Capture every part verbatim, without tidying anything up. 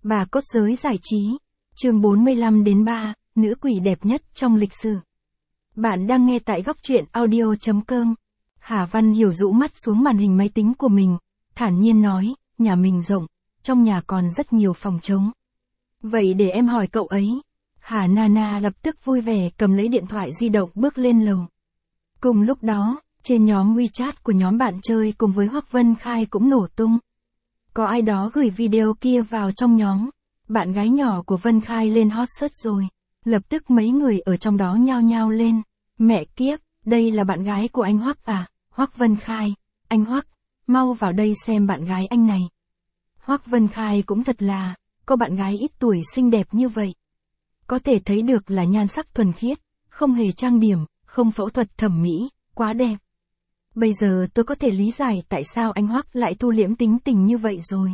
Bà cốt giới giải trí. Chương bốn mươi lăm đến ba, nữ quỷ đẹp nhất trong lịch sử. Bạn đang nghe tại góc truyện audio chấm com. Hà Văn Hiểu rũ mắt xuống màn hình máy tính của mình, thản nhiên nói, nhà mình rộng, trong nhà còn rất nhiều phòng trống. Vậy để em hỏi cậu ấy. Hà Nana lập tức vui vẻ cầm lấy điện thoại di động bước lên lầu. Cùng lúc đó, trên nhóm WeChat của nhóm bạn chơi cùng với Hoắc Vân Khai cũng nổ tung. Có ai đó gửi video kia vào trong nhóm. Bạn gái nhỏ của Vân Khai lên hot search rồi. Lập tức mấy người ở trong đó nhao nhao lên. Mẹ kiếp, đây là bạn gái của anh Hoắc à? Hoắc Vân Khai, anh Hoắc, mau vào đây xem bạn gái anh này. Hoắc Vân Khai cũng thật là, có bạn gái ít tuổi xinh đẹp như vậy. Có thể thấy được là nhan sắc thuần khiết, không hề trang điểm, không phẫu thuật thẩm mỹ, quá đẹp. Bây giờ tôi có thể lý giải tại sao anh Hoắc lại thu liễm tính tình như vậy rồi.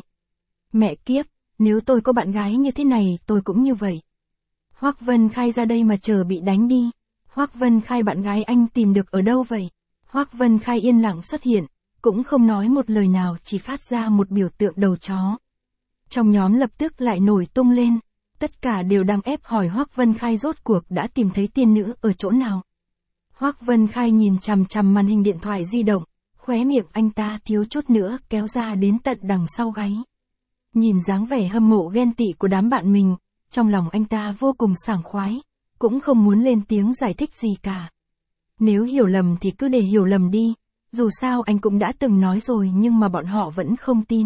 Mẹ kiếp, nếu tôi có bạn gái như thế này tôi cũng như vậy. Hoắc Vân Khai ra đây mà chờ bị đánh đi. Hoắc Vân Khai bạn gái anh tìm được ở đâu vậy? Hoắc Vân Khai yên lặng xuất hiện, cũng không nói một lời nào, chỉ phát ra một biểu tượng đầu chó. Trong nhóm lập tức lại nổi tung lên, tất cả đều đang ép hỏi Hoắc Vân Khai rốt cuộc đã tìm thấy tiên nữ ở chỗ nào. Hoắc Vân Khai nhìn chằm chằm màn hình điện thoại di động, khóe miệng anh ta thiếu chút nữa kéo ra đến tận đằng sau gáy. Nhìn dáng vẻ hâm mộ ghen tị của đám bạn mình, trong lòng anh ta vô cùng sảng khoái, cũng không muốn lên tiếng giải thích gì cả. Nếu hiểu lầm thì cứ để hiểu lầm đi, dù sao anh cũng đã từng nói rồi nhưng mà bọn họ vẫn không tin.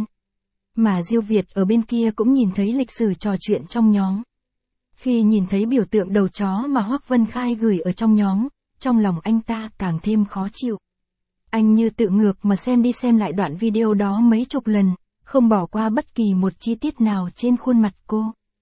Mà Diêu Việt ở bên kia cũng nhìn thấy lịch sử trò chuyện trong nhóm. Khi nhìn thấy biểu tượng đầu chó mà Hoắc Vân Khai gửi ở trong nhóm, trong lòng anh ta càng thêm khó chịu. Anh như tự ngược mà xem đi xem lại đoạn video đó mấy chục lần, không bỏ qua bất kỳ một chi tiết nào trên khuôn mặt cô.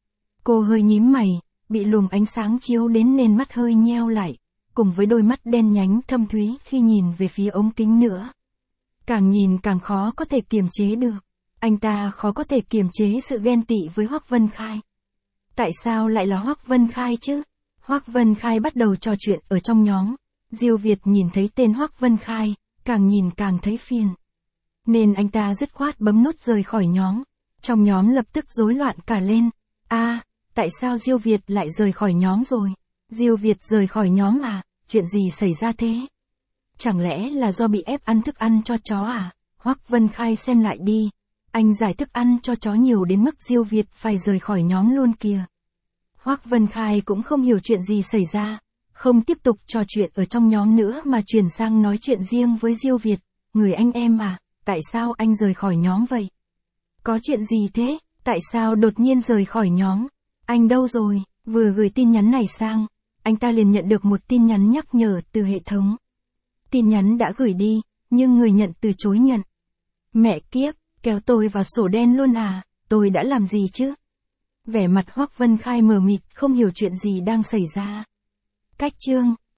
Cô hơi nhím mày, bị luồng ánh sáng chiếu đến nên mắt hơi nheo lại, cùng với đôi mắt đen nhánh thâm thúy khi nhìn về phía ống kính nữa. Càng nhìn càng khó có thể kiềm chế được. Anh ta khó có thể kiềm chế sự ghen tị với Hoắc Vân Khai. Tại sao lại là Hoắc Vân Khai chứ? Hoắc Vân Khai bắt đầu trò chuyện ở trong nhóm. Diêu Việt nhìn thấy tên Hoắc Vân Khai, càng nhìn càng thấy phiền. Nên anh ta dứt khoát bấm nút rời khỏi nhóm. Trong nhóm lập tức rối loạn cả lên. A, à, tại sao Diêu Việt lại rời khỏi nhóm rồi? Diêu Việt rời khỏi nhóm à? Chuyện gì xảy ra thế? Chẳng lẽ là do bị ép ăn thức ăn cho chó à? Hoắc Vân Khai xem lại đi. Anh giải thức ăn cho chó nhiều đến mức Diêu Việt phải rời khỏi nhóm luôn kìa. Hoắc Vân Khai cũng không hiểu chuyện gì xảy ra, không tiếp tục trò chuyện ở trong nhóm nữa mà chuyển sang nói chuyện riêng với Diêu Việt. Người anh em à, tại sao anh rời khỏi nhóm vậy? Có chuyện gì thế? Tại sao đột nhiên rời khỏi nhóm? Anh đâu rồi? Vừa gửi tin nhắn này sang, anh ta liền nhận được một tin nhắn nhắc nhở từ hệ thống. Tin nhắn đã gửi đi, nhưng người nhận từ chối nhận. Mẹ kiếp, kéo tôi vào sổ đen luôn à, tôi đã làm gì chứ? Vẻ mặt Hoắc Vân Khai mờ mịt không hiểu chuyện gì đang xảy ra. Cách chương